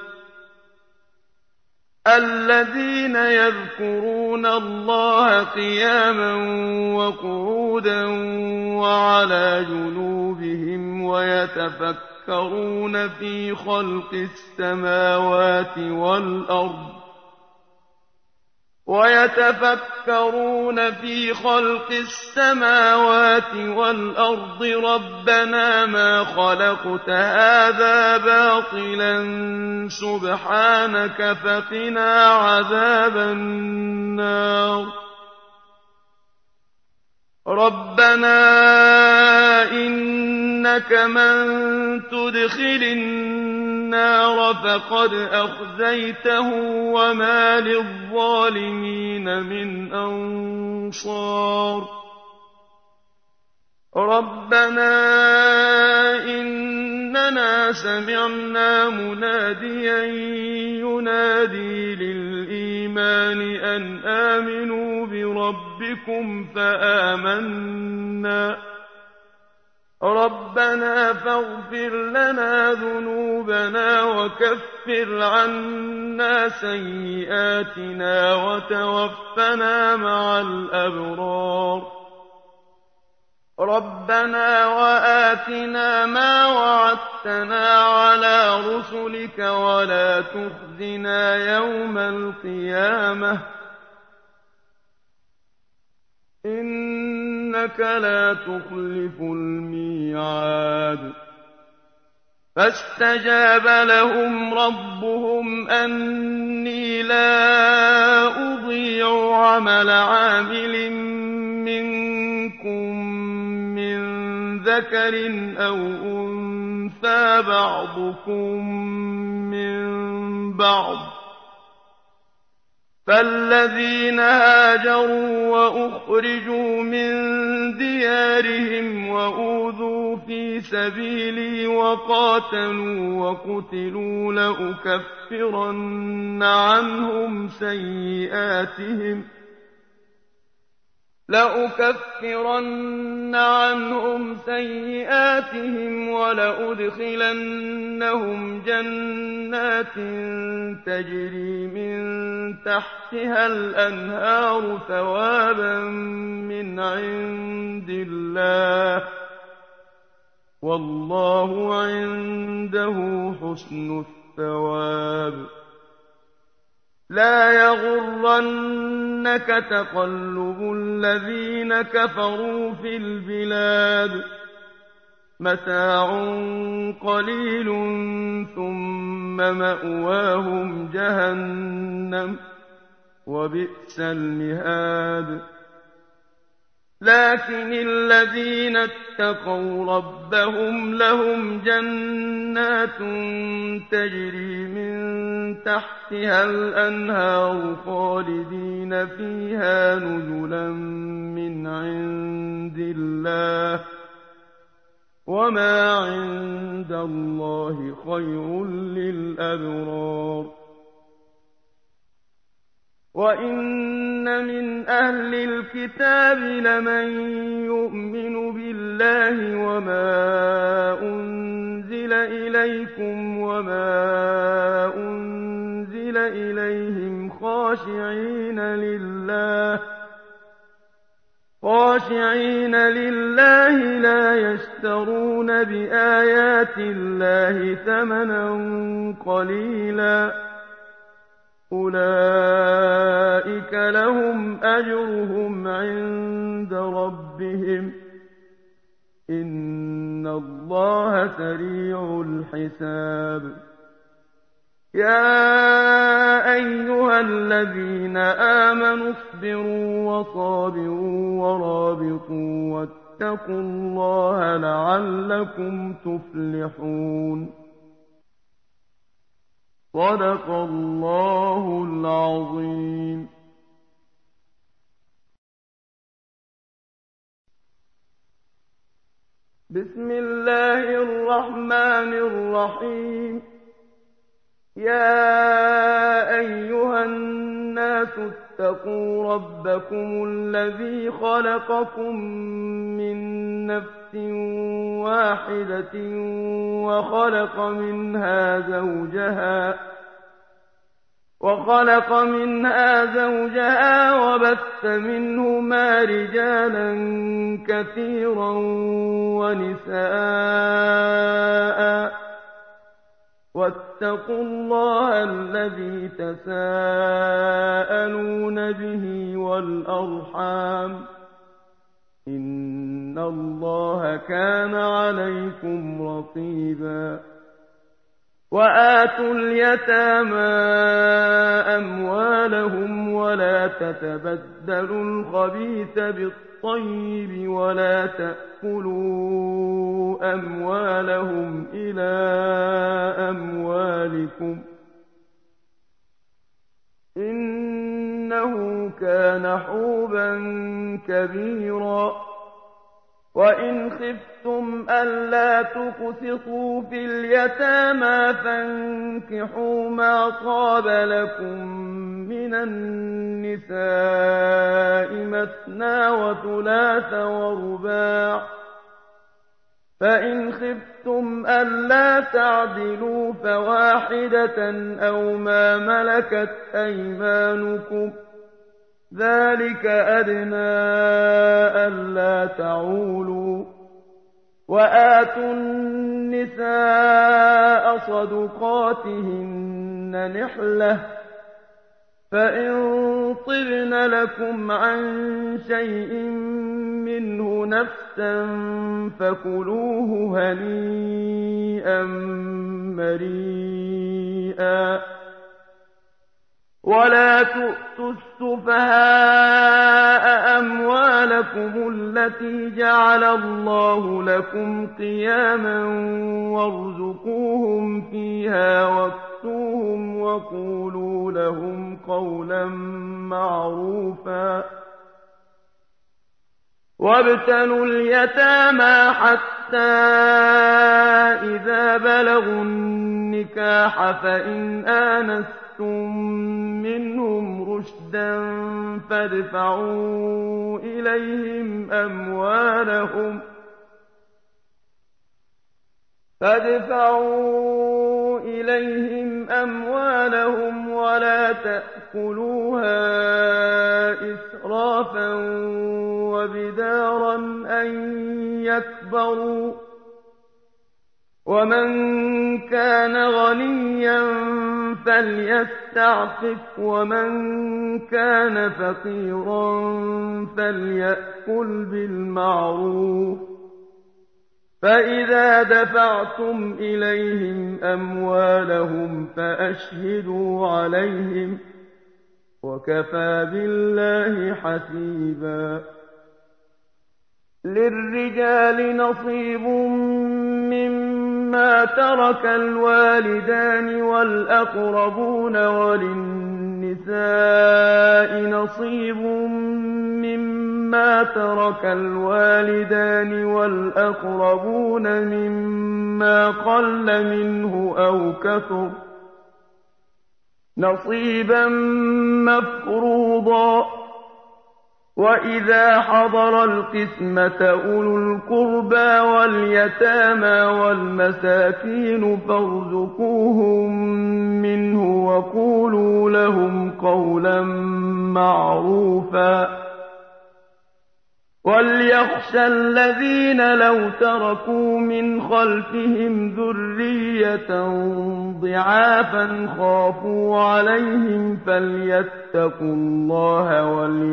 الذين يذكرون الله قياما وقعودا وعلى جنوبهم ويتفكرون في خلق السماوات والأرض ربنا ما خلقت هذا باطلا سبحانك فقنا عذاب النار ربنا إنك من تدخل النار فقد أخزيته وما للظالمين من أنصار ربنا إننا سمعنا مناديا ينادي للإيمان أن آمنوا بربكم فآمنا ربنا فاغفر لنا ذنوبنا وكفر عنا سيئاتنا وتوفنا مع الأبرار ربنا وآتنا ما وعدتنا على رسلك ولا تخزنا يوم القيامة إنك لا تخلف الميعاد فاستجاب لهم ربهم أني لا أضيع عمل عامل منكم من ذكر أو أنثى بعضكم من بعض فالذين هاجروا وأخرجوا من ديارهم وأوذوا في سبيلي وقاتلوا وقتلوا لأكفرن عنهم سيئاتهم ولأدخلنهم جنات تجري من تحتها الأنهار ثوابا من عند الله والله عنده حسن الثواب لا يغرنك تقلب الذين كفروا في البلاد متاع قليل ثم مأواهم جهنم وبئس المهاد لكن الذين اتقوا ربهم لهم جنات تجري من تحتها الأنهار خالدين فيها نزلا من عند الله وما عند الله خير للأبرار وإن من أهل الكتاب لمن يؤمن بالله وما أنزل إليكم وما أنزل إليهم خاشعين لله لا يشترون بآيات الله ثمنا قليلا أولئك لهم أجرهم عند ربهم إن الله سريع الحساب يا أيها الذين آمنوا اصبروا وصابروا ورابطوا واتقوا الله لعلكم تفلحون. صدق الله العظيم. بسم الله الرحمن الرحيم. يا أيها الناس اتقوا ربكم الذي خلقكم من نفس واحدة وخلق منها زوجها وبث منهما رجالا كثيرا ونساء واتقوا الله الذي تساءلون به والأرحام إن الله كان عليكم رقيبا. وآتوا اليتامى أموالهم ولا تتبدلوا الخبيث بالطيب ولا تأكلوا أموالهم إلى أموالكم إنه كان حوبا كبيرا. وإن خفتم ألا تقسطوا في اليتامى فانكحوا ما طاب لكم من النساء مثنى وثلاث ورباع فإن خفتم ألا تعدلوا فواحدة أو ما ملكت أيمانكم ذلك أدنى ألا تعولوا. وآتوا النساء صدقاتهن نحلة فإن طبن لكم عن شيء منه نفسا فكلوه هنيئا مريئا. ولا تؤتوا السفهاء أموالكم التي جعل الله لكم قياما وارزقوهم فيها واكسوهم وقولوا لهم قولا معروفا. وابتلوا اليتامى حتى إذا بلغوا النكاح فإن آنستم منهم رشدا فادفعوا إليهم أموالهم ولا تأكلوها إسرافا وبدارا أن يكبروا. ومن كان غنيا فليستعفف ومن كان فقيرا فليأكل بالمعروف. فإذا دفعتم إليهم أموالهم فأشهدوا عليهم وكفى بالله حسيبا. للرجال نصيب مما ترك الوالدان والأقربون وللنساء نصيب مما ترك الوالدان والأقربون مما قل منه أو كثر نصيبا مفروضا. وإذا حضر القسمة أولو القربى واليتامى والمساكين فارزقوهم منه وقولوا لهم قولا معروفا. وليخشى الذين لو تركوا من خلفهم ذرية ضعافا خافوا عليهم فليتقوا الله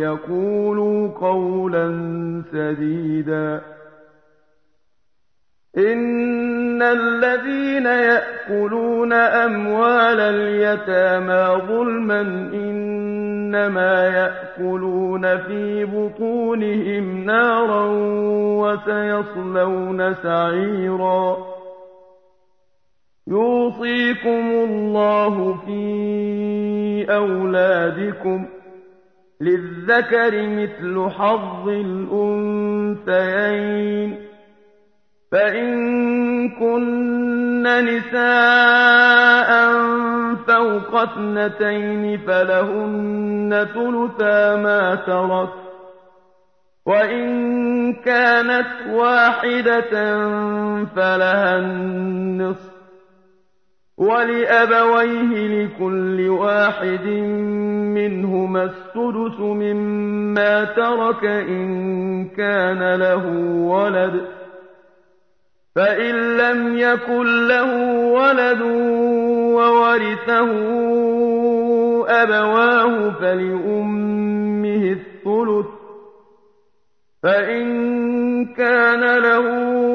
وليقولوا قولا سديدا. إن الذين يأكلون أموال اليتامى ظلما إنما يأكلون في بطونهم نارا وسيصلون سعيرا يوصيكم الله في أولادكم للذكر مثل حظ الأنثيين فإن كن نساء فوق 2 فلهن ثلثا ما ترك وإن كانت واحدة فلها النصف ولأبويه لكل واحد منهما السدس مما ترك إن كان له ولد فإن لم يكن له ولد وورثه أبواه فلأمه الثلث فإن كان له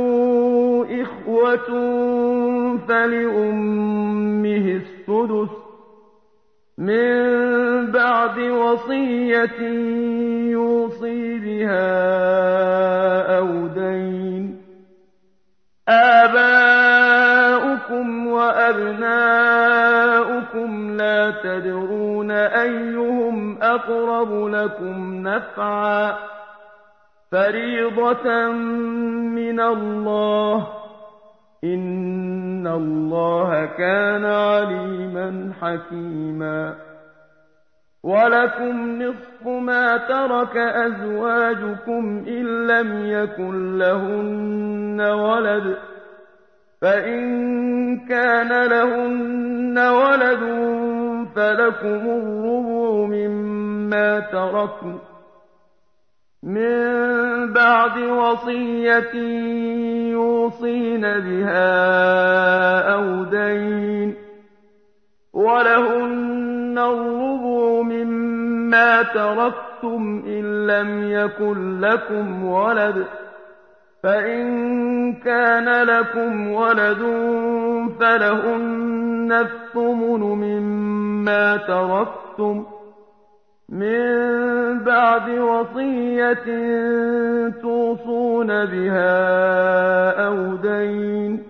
إخوة فلأمه السدس من بعد وصية يوصي بها أو دين آباؤكم وأبناؤكم لا تدرون أيهم أقرب لكم نفعا فريضة من الله إن الله كان عليما حكيما ولكم نصف ما ترك أزواجكم إن لم يكن لهن ولد فإن كان لهن ولد فلكم الربع مما تركن من بعد وصية يوصين بها أو دين ولهن الربع مما تركتم إن لم يكن لكم ولد فإن كان لكم ولد فلهن الثمن مما تركتم من بعد وصية توصون بها أو دين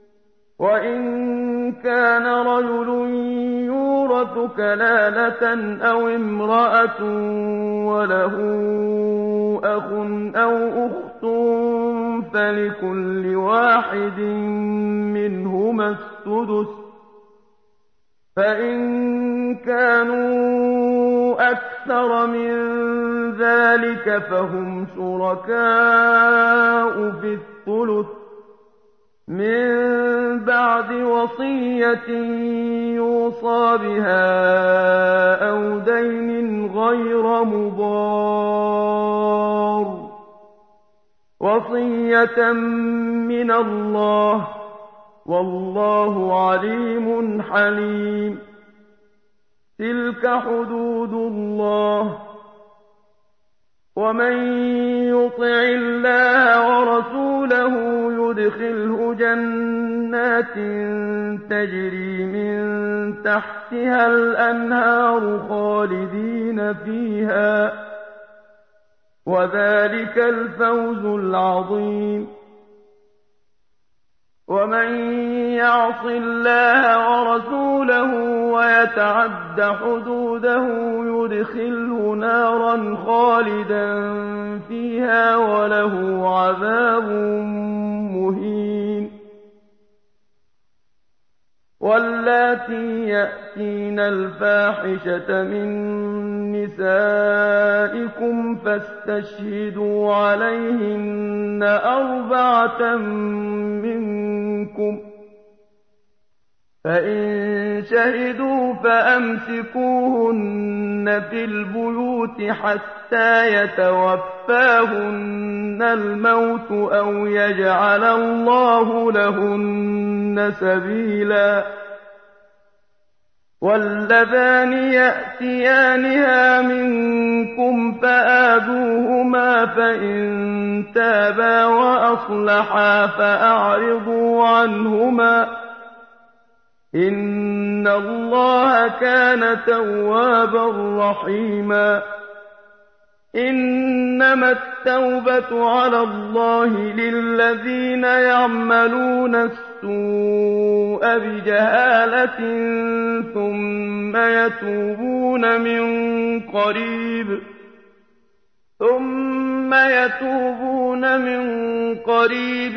وإن كان رجل يورث كلالة أو امرأة وله أخ أو أخت فلكل واحد منهما السدس فإن كانوا أكثر من ذلك فهم شركاء في الثلث من بعد وصية يوصى بها أو دين غير مضار وصية من الله والله عليم حليم تلك حدود الله ومن يطع الله ورسوله يدخله جنات تجري من تحتها الأنهار خالدين فيها وذلك الفوز العظيم ومن يعص الله ورسوله ويتعد حدوده يدخله نارا خالدا فيها وله عذاب مهين واللاتي يأتين الفاحشة من نسائكم فاستشهدوا عليهن 4 منكم فإن شهدوا فأمسكوهن في البيوت حتى يتوفاهن الموت أو يجعل الله لهن سبيلا وَاللَّذَانِ يَأْتِيَانِهَا مِنكُمْ فَآذُوهُمَا فَإِن تَابَا وَأَصْلَحَا فَأَعْرِضُوا عَنْهُمَا ۗ إِنَّ اللَّهَ كَانَ تَوَّابًا رَّحِيمًا. إِنَّمَا التَّوْبَةُ عَلَى اللَّهِ لِلَّذِينَ يَعْمَلُونَ السُّوءَ بِجَهَالَةٍ ثُمَّ يَتُوبُونَ مِن قَرِيبٍ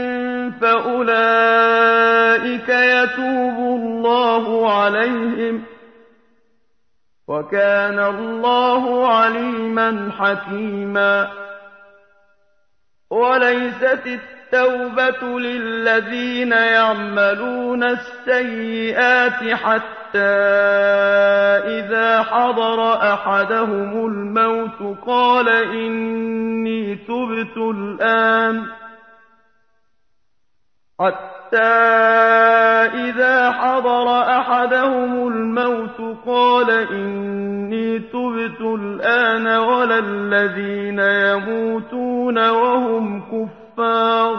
فَأُولَٰئِكَ يَتُوبُ اللَّهُ عَلَيْهِمْ ۗ وَكَانَ اللَّهُ عَلِيمًا حَكِيمًا. وَلَيْسَتِ التَّوْبَةُ لِلَّذِينَ يَعْمَلُونَ السَّيِّئَاتِ حَتَّىٰ إِذَا حَضَرَ أَحَدَهُمُ الْمَوْتُ قَالَ إِنِّي تُبْتُ الْآنَ وَلَا الَّذِينَ يَمُوتُونَ وَهُمْ كُفَّارٌ ۚ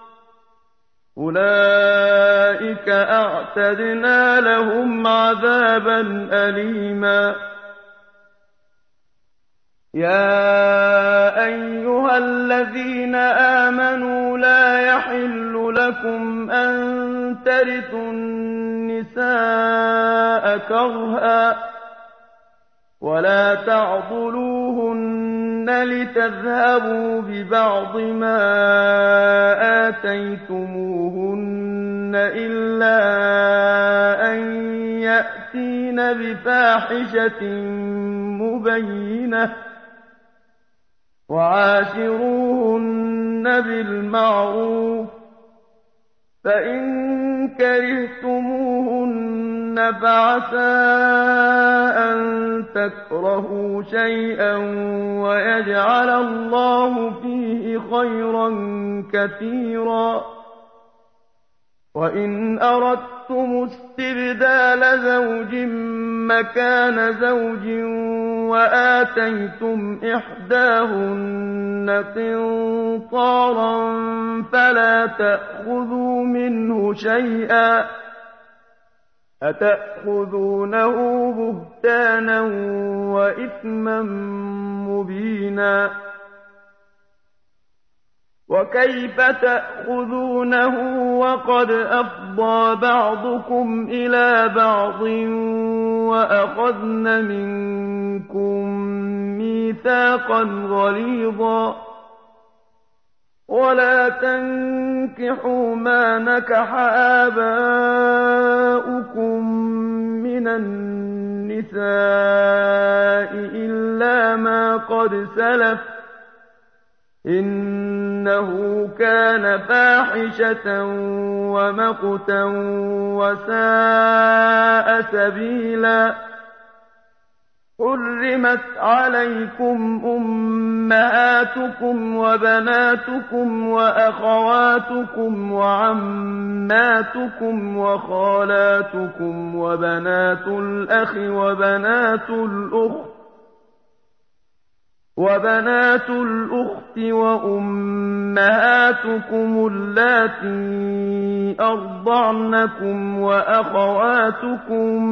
أُولَٰئِكَ أَعْتَدْنَا لَهُمْ عَذَابًا أَلِيمًا. يَا أَيُّهَا الَّذِينَ آمَنُوا لَا يَحِلُّ لَكُمْ أَن تَرِثُوا النِّسَاءَ كَرْهًا وَلَا تَعْضُلُوهُنَّ لِتَذْهَبُوا بِبَعْضِ مَا آتَيْتُمُوهُنَّ إِلَّا أَن يَأْتِينَ بِفَاحِشَةٍ مُّبَيِّنَةٍ ۚ وَعَاشِرُوهُنَّ بِالْمَعْرُوفِ ۚ فَإِن كَرِهْتُمُوهُنَّ فَعَسَىٰ أَن تَكْرَهُوا شَيْئًا وَيَجْعَلَ اللَّهُ فِيهِ خَيْرًا كَثِيرًا. وَإِنْ أَرَدتُّمُ اسْتِبْدَالَ زَوْجٍ مَّكَانَ زَوْجٍ وَآتَيْتُمْ إِحْدَاهُنَّ قِنطَارًا فَلَا تَأْخُذُوا مِنْهُ شَيْئًا ۚ أَتَأْخُذُونَهُ بُهْتَانًا وَإِثْمًا مُّبِينًا. وَكَيْفَ تَأْخُذُونَهُ وَقَدْ أَفْضَىٰ بَعْضُكُمْ إِلَىٰ بَعْضٍ وَأَخَذْنَ مِنكُم مِّيثَاقًا غَلِيظًا. وَلَا تَنكِحُوا مَا نَكَحَ آبَاؤُكُم مِّنَ النِّسَاءِ إِلَّا مَا قَدْ سَلَفَ ۚ إِنَّهُ كَانَ فَاحِشَةً وَمَقْتًا وَسَاءَ سَبِيلًا. حُرِّمَتْ عَلَيْكُمْ أُمَّهَاتُكُمْ وَبَنَاتُكُمْ وَأَخَوَاتُكُمْ وَعَمَّاتُكُمْ وَخَالَاتُكُمْ وَبَنَاتُ الْأَخِ وَبَنَاتُ الْأُخْتِ وَأُمَّهَاتُكُمُ اللَّاتِي أَرْضَعْنَكُمْ وَأَخَوَاتُكُم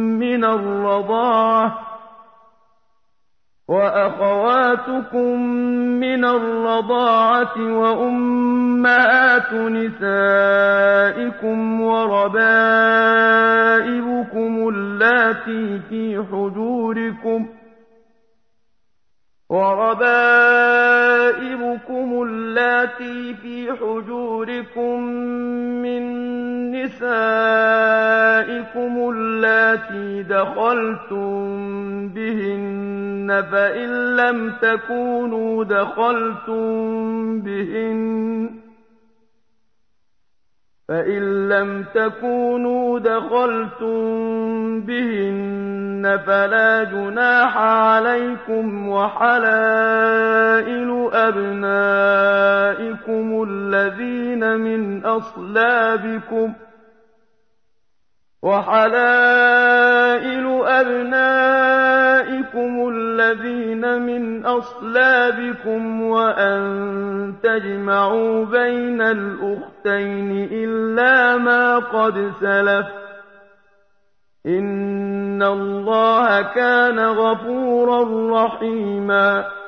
مِّنَ الرَّضَاعَةِ وَأُمَّهَاتُ نِسَائِكُمْ وَرَبَائِبُكُمُ اللَّاتِي فِي حُجُورِكُم مِّن نِّسَائِكُمُ اللَّاتِي دَخَلْتُم بِهِنَّ ۖ فَإِن لَّمْ تَكُونُوا دَخَلْتُم بِهِنَّ فَلَا جُنَاحَ عَلَيْكُمْ ۖ وَحَلَائِلُ أَبْنَائِكُمُ الَّذِينَ مِنْ أَصْلَابِكُمْ وحلائل أبنائكم الذين من أصلابكم وأن تجمعوا بين الأختين إلا ما قد سلف إن الله كان غفورا رحيما